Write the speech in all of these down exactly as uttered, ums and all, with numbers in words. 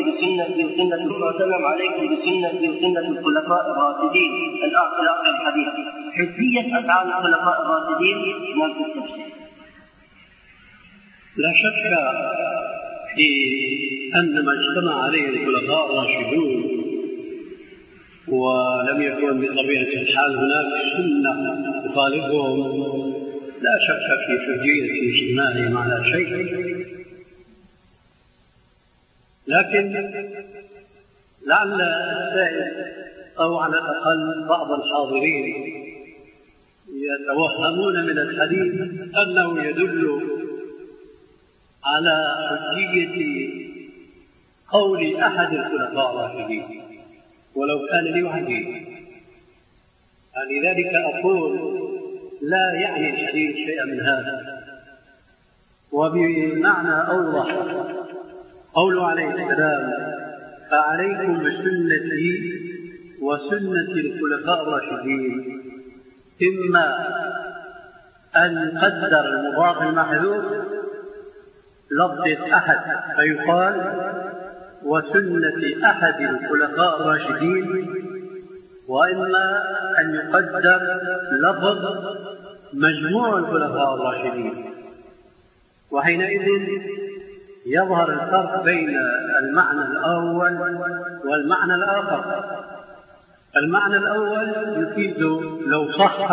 بسنة وسنة وسلم عليكم بسنة وسنة الخلفاء الراشدين الآخر الحديث. حجية أفعال الخلفاء الراشدين ما في التفسير. لا شك في أن ما اجتمع عليه الخلفاء الراشدون ولم يكن بطبيعة الحال هناك سنة تخالفهم، لا شك في حجية اجتماعهم على شيء، لكن لعل السائل أو على الأقل بعض الحاضرين يتوهمون من الحديث أنه يدل على حجية قول أحد الخلفاء الراشدين ولو كان لوحده. لذلك أقول لا يعني الحديث شيئا من هذا. وبمعنى أوضح قوله عليه السلام: فعليكم بسنتي وسنة الخلفاء الراشدين، إما أن يقدر المضاف المحذوف لفظة أحد فيقال وسنة أحد الخلفاء الراشدين، وإما أن يقدر لفظ مجموع الخلفاء الراشدين، وحينئذ يظهر الفرق بين المعنى الأول والمعنى الآخر. المعنى الأول يفيد لو صح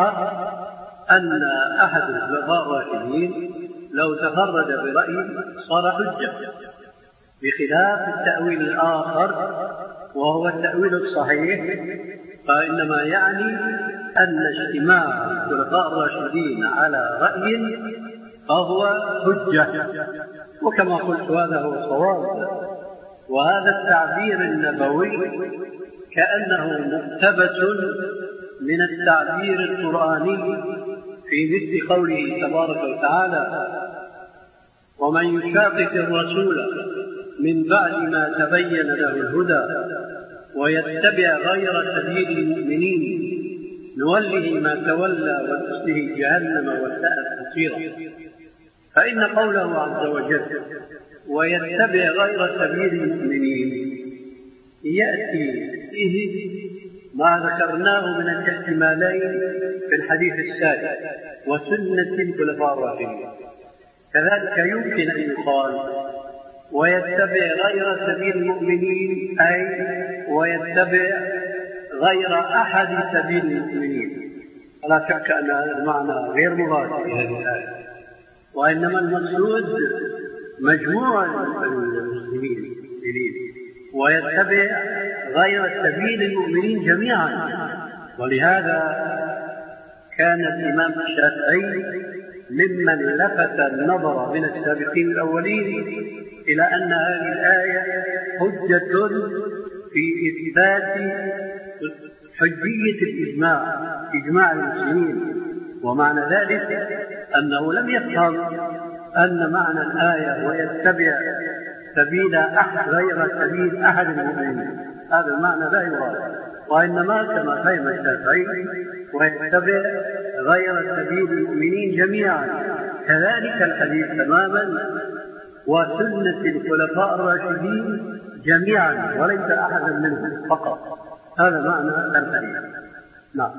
أن أحد الخلفاء الراشدين لو تفرد برأي صار حجة، بخلاف التأويل الآخر وهو التأويل الصحيح، فإنما يعني أن اجتماع الخلفاء الراشدين على رأي فهو حجة، وكما قلت هذا هو الصواب. وهذا التعبير النبوي كأنه مقتبس من التعبير القرآني في مثل قوله تبارك وتعالى: ومن يشاقق الرسول من بعد ما تبين له الهدى ويتبع غير سبيل المؤمنين نوله ما تولى ونصله جهنم وساءت مصيرا. فإن قوله عز وجل ويتبع غير سبيل المؤمنين يأتي فيه ما ذكرناه من الاحتمالين في الحديث السابق وسنة الخلفاء الراشدين. كذلك يمكن أن يقال ويتبع غير سبيل المؤمنين، أي ويتبع غير أحد سبيل المؤمنين. لا شك أن هذا المعنى غير مراد في هذه الآية، وإنما المقصود مجموع المسلمين ويتبع غير سبيل المؤمنين جميعا. ولهذا كان الإمام الشافعي ممن لفت النظر من السابقين الأولين إلى أن هذه الآية حجة في إثبات حجية الإجماع، إجماع المسلمين. ومعنى ذلك أنه لم يفهم أن معنى الآية ويتبع سبيل أحد غير سبيل أحد المؤمنين، هذا المعنى لا يراد، وإنما كما فهم الشافعي ويتبع غير سبيل المؤمنين جميعا. كذلك الحديث تماما وسنة الخلفاء الراشدين جميعا وليس أحدا منهم فقط، هذا معنى الحديث. نعم.